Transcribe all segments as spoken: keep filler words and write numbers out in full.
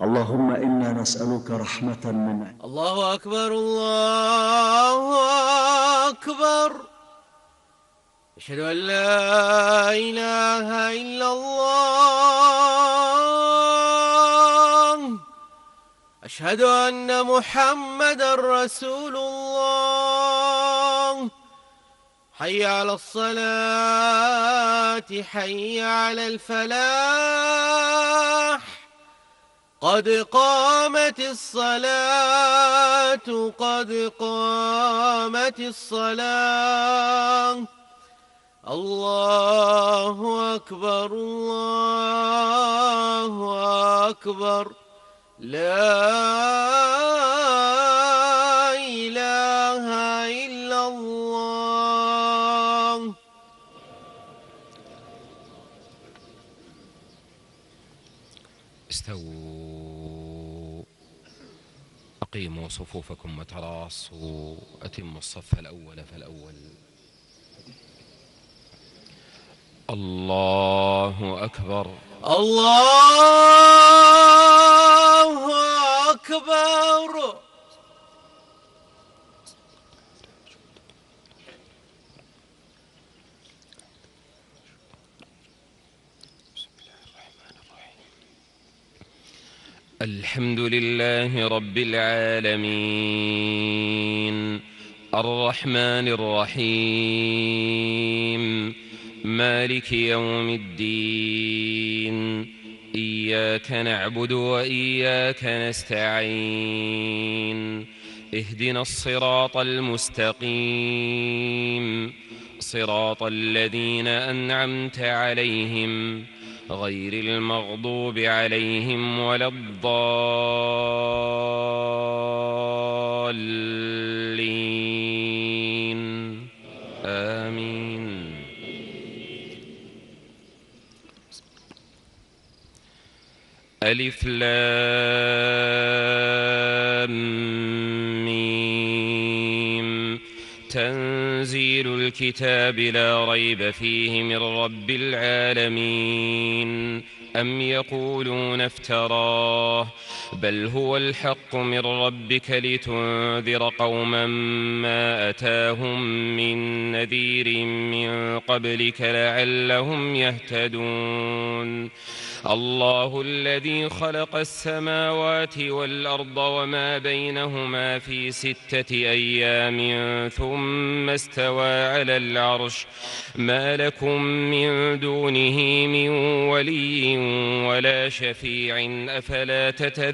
اللهم إنا نسألك رحمة من عندك. الله أكبر الله أكبر. أشهد أن لا إله إلا الله. أشهد أن محمدا رسول الله. حي على الصلاة حي على الفلاح. قد قامت الصلاة قد قامت الصلاة. الله أكبر الله أكبر. لا إله إلا الله. استووا، أقيموا صفوفكم وتراصوا، أتموا الصف الأول فالأول. الله أكبر الله أكبر. الحمد لله رب العالمين، الرحمن الرحيم، مالك يوم الدين. إياك نعبد وإياك نستعين. اهدنا الصراط المستقيم، صراط الذين أنعمت عليهم غير المغضوب عليهم ولا الضالين. آمين. ألف لام ميم. تنزيل الكتاب لا ريب فيه من رب العالمين. أم يقولون افتراه، بل هو الحق من ربك لتنذر قوما ما أتاهم من نذير من قبلك لعلهم يهتدون. الله الذي خلق السماوات والأرض وما بينهما في ستة أيام ثم استوى على العرش. ما لكم من دونه من ولي ولا شفيع أفلا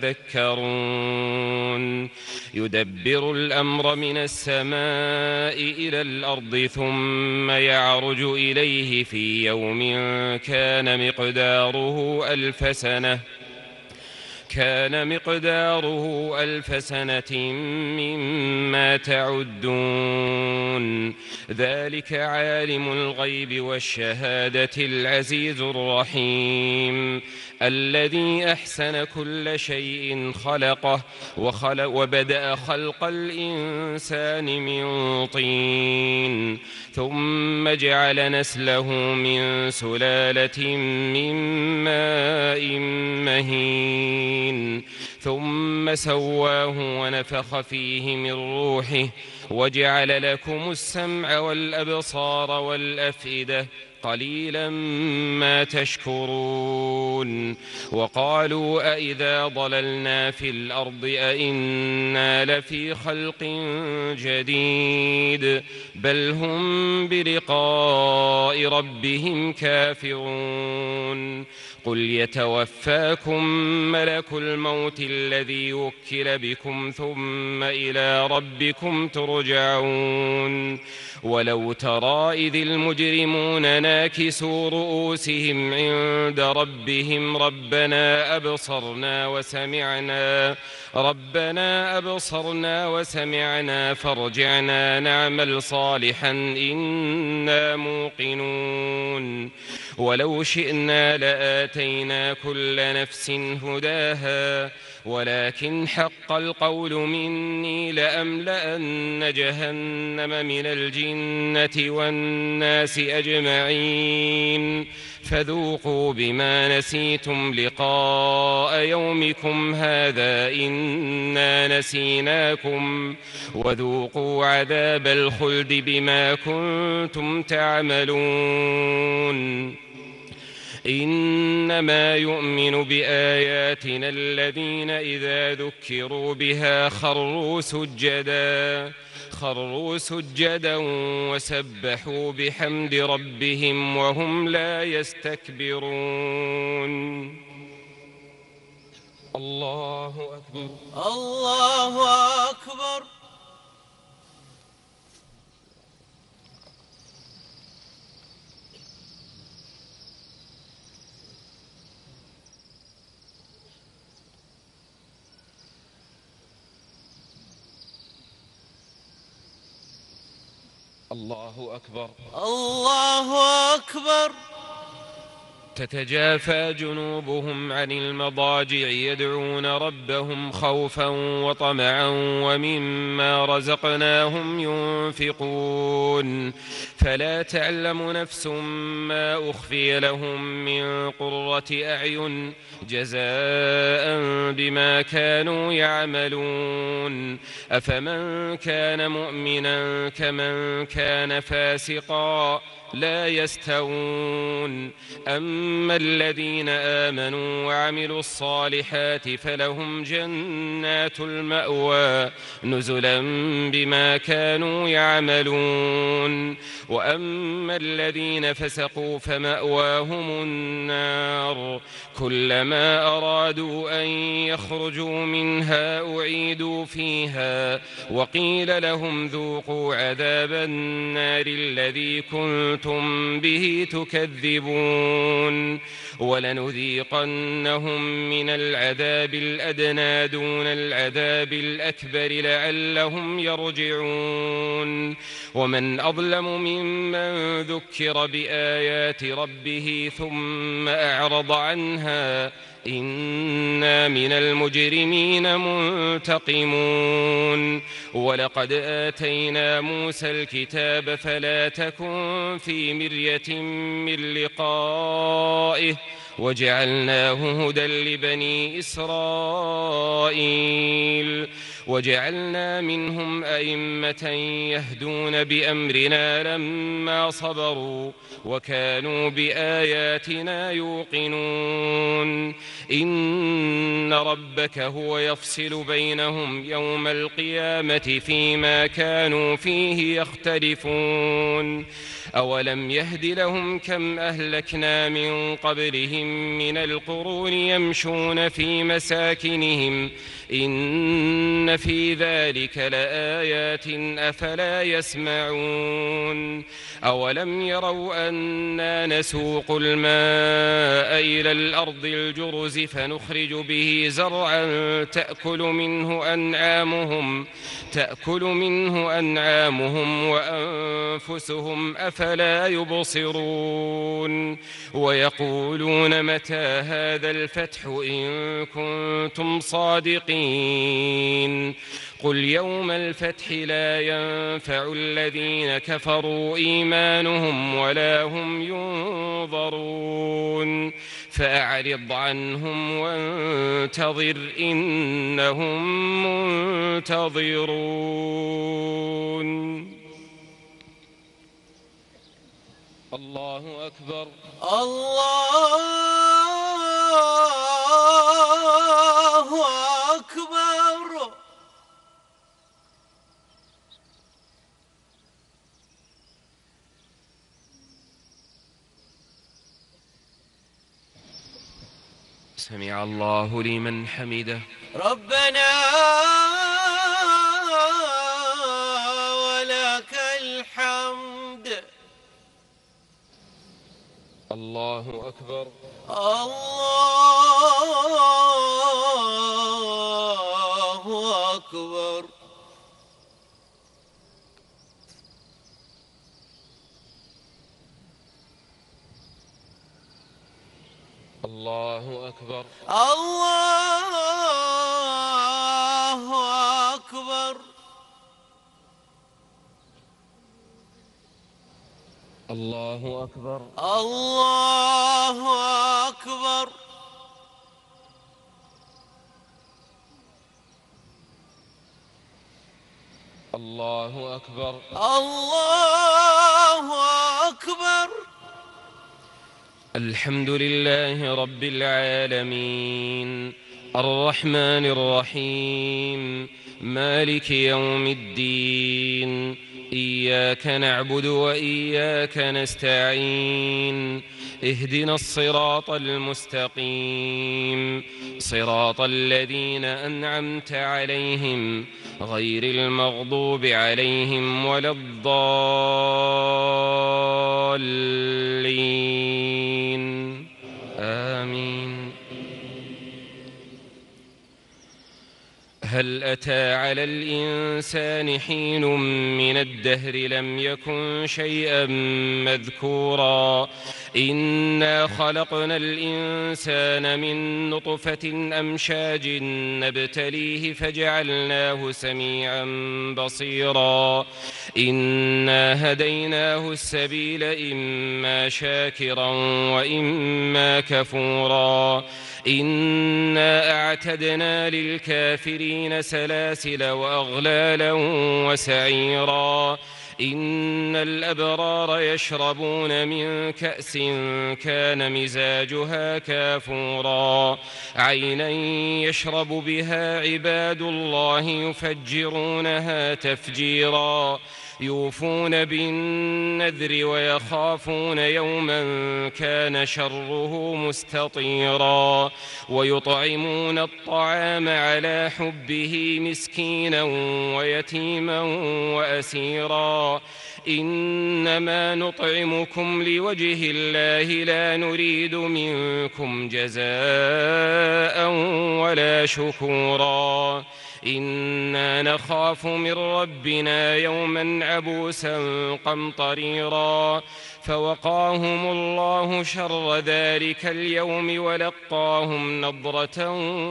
تتذكرون. يدبر الأمر من السماء إلى الأرض ثم يعرج إليه في يوم كان مقداره ألف سنة كان مقداره ألف سنة مما تعدون. ذلك عالم الغيب والشهادة العزيز الرحيم، الذي أحسن كل شيء خلقه وخلق وبدأ خلق الإنسان من طين ثم جعل نسله من سلالة من ماء مهين ثم سواه ونفخ فيه من روحه وجعل لكم السمع والأبصار والأفئدة قليلا ما تشكرون. وقالوا أئذا ضللنا في الأرض أئنا لفي خلق جديد بل هم بلقاء ربهم كافرون. قل يتوفاكم ملك الموت الذي وكل بكم ثم إلى ربكم ترجعون. ولو ترى إذ المجرمون ناكسوا رؤوسهم عند ربهم ربنا أبصرنا وسمعنا ربنا أبصرنا وسمعنا فارجعنا نعمل صالحا إنا موقنون. ولو شئنا لآتينا كل نفس هداها ولكن حق القول مني لأملأن جهنم من الجنة والناس أجمعين. فذوقوا بما نسيتم لقاء يومكم هذا إنا نسيناكم وذوقوا عذاب الخلد بما كنتم تعملون إنما يؤمن بآياتنا الذين إذا ذكروا بها خروا سجدا خروا سجدا وسبحوا بحمد ربهم وهم لا يستكبرون. الله أكبر الله أكبر. الله أكبر الله أكبر. تتجافى جنوبهم عن المضاجع يدعون ربهم خوفا وطمعا ومما رزقناهم ينفقون فلا تعلم نفس ما أخفي لهم من قرة أعين جزاء بما كانوا يعملون أفمن كان مؤمنا كمن كان فاسقا لا يستوون أما الذين آمنوا وعملوا الصالحات فلهم جنات المأوى نزلا بما كانوا يعملون وأما الذين فسقوا فمأواهم النار كلما أرادوا أن يخرجوا منها أعيدوا فيها وقيل لهم ذوقوا عذاب النار الذي كنتم به تكذبون ولنذيقنهم من العذاب الأدنى دون العذاب الأكبر لعلهم يرجعون ومن أظلم ممن ذكر بآيات ربه ثم أعرض عنها إنا من المجرمين منتقمون ولقد آتينا موسى الكتاب فلا تكن في مرية من لقائه وجعلناه هدى لبني إسرائيل وجعلنا منهم أئمة يهدون بأمرنا لما صبروا وكانوا بآياتنا يوقنون إن ربك هو يفصل بينهم يوم القيامة فيما كانوا فيه يختلفون أولم يهد لهم كم أهلكنا من قبلهم من القرون يمشون في مساكنهم إن في ذلك لآيات أفلا يسمعون أولم يروا أنا نسوق الماء إلى الأرض الجرز فنخرج به زرعا تأكل منه أنعامهم تأكل منه أنعامهم وأنفسهم أفلا يبصرون ويقولون متى هذا الفتح إن كنتم صادقين قل يوم الفتح لا ينفع الذين كفروا إيمانهم ولا هم ينظرون فأعرض عنهم وانتظر إنهم منتظرون. الله أكبر الله أكبر. سمع الله لمن حمده ربنا ولك الحمد. الله أكبر الله أكبر. الله أكبر الله أكبر. الله أكبر. الله أكبر. الله أكبر. الله أكبر. الحمد لله رب العالمين الرحمن الرحيم مالك يوم الدين إياك نعبد وإياك نستعين اهدنا الصراط المستقيم صراط الذين أنعمت عليهم غير المغضوب عليهم ولا الضالين آمين. هل أتى على الإنسان حين من الدهر لم يكن شيئا مذكورا إنا خلقنا الإنسان من نطفة أمشاج نبتليه فجعلناه سميعا بصيرا إنا هديناه السبيل إما شاكرا وإما كفورا إنا أعتدنا للكافرين سلاسل وأغلالا وسعيرا إن الأبرار يشربون من كأس كان مزاجها كافورا عينا يشرب بها عباد الله يفجرونها تفجيرا يوفون بالنذر ويخافون يوما كان شره مستطيرا ويطعمون الطعام على حبه مسكينا ويتيما وأسيرا إنما نطعمكم لوجه الله لا نريد منكم جزاء ولا شكورا إنا نخاف من ربنا يوما عبوسا قمطريرا فوقاهم الله شر ذلك اليوم ولقاهم نضرة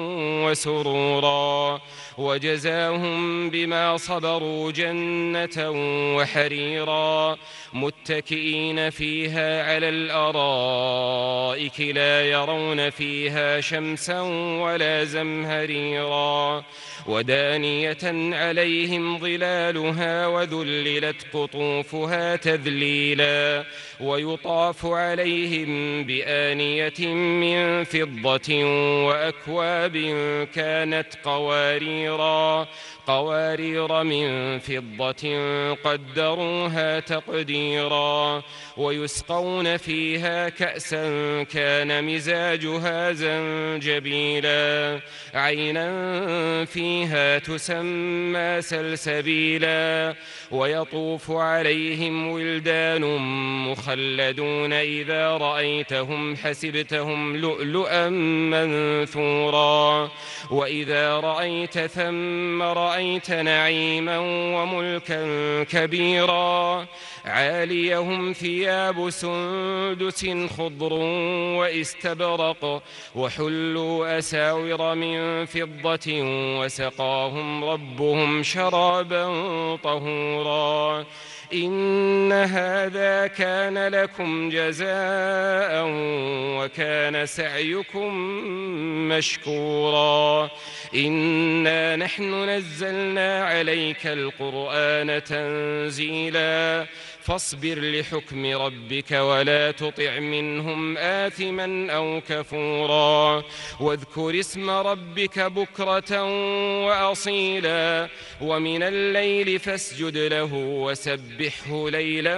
وسرورا وجزاهم بما صبروا جنة وحريرا متكئين فيها على الأرائك لا يرون فيها شمسا ولا زمهريرا ودانية عليهم ظلالها وذللت قطوفها تذليلا ويطاف عليهم بآنية من فضة وأكواب كانت قواريرا قوارير من فضة قدروها تقديرا ويسقون فيها كأسا كان مزاجها زنجبيلا عينا فيها تسمى سلسبيلا ويطوف عليهم ولدان مخلدون إذا رأيتهم حسبتهم لؤلؤا منثورا وإذا رأيت ثم رأيت نعيما وملكا كبيرا عاليهم ثياب سندس خضر واستبرق وحلوا أساور من فضة وسقاهم ربهم شرابا طهورا إن هذا كان لكم جزاء وكان سعيكم مشكورا إنا نحن نزلنا عليك القرآن تنزيلا فاصبر لحكم ربك ولا تطع منهم آثما أو كفورا واذكر اسم ربك بكرة وأصيلا ومن الليل فاسجد له وسبحه ليلا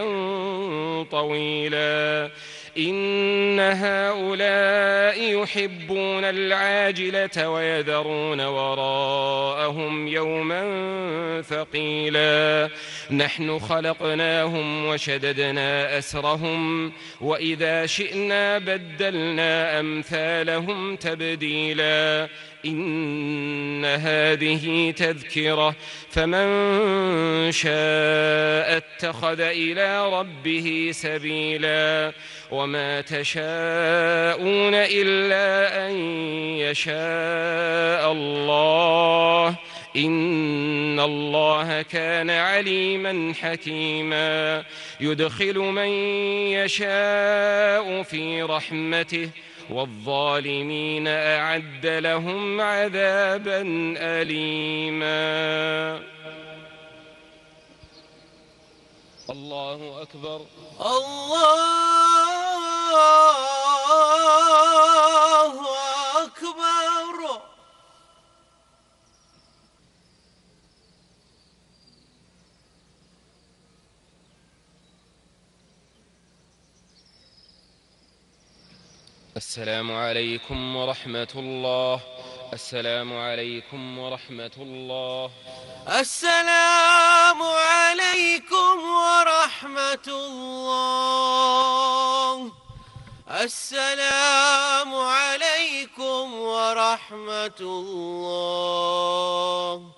طويلا إن هؤلاء يحبون العاجلة ويذرون وراءهم يوما ثقيلا نحن خلقناهم وشددنا أسرهم وإذا شئنا بدلنا أمثالهم تبديلا إن هذه تذكرة فمن شاء اتخذ إلى ربه سبيلا وما تشاءون إلا أن يشاء الله إن الله كان عليما حكيما يدخل من يشاء في رحمته والظالمين أعد لهم عذابا أليما. الله أكبر. الله أكبر. السلام عليكم ورحمة الله. السلام عليكم ورحمة الله. السلام عليكم ورحمة الله. السلام عليكم ورحمة الله.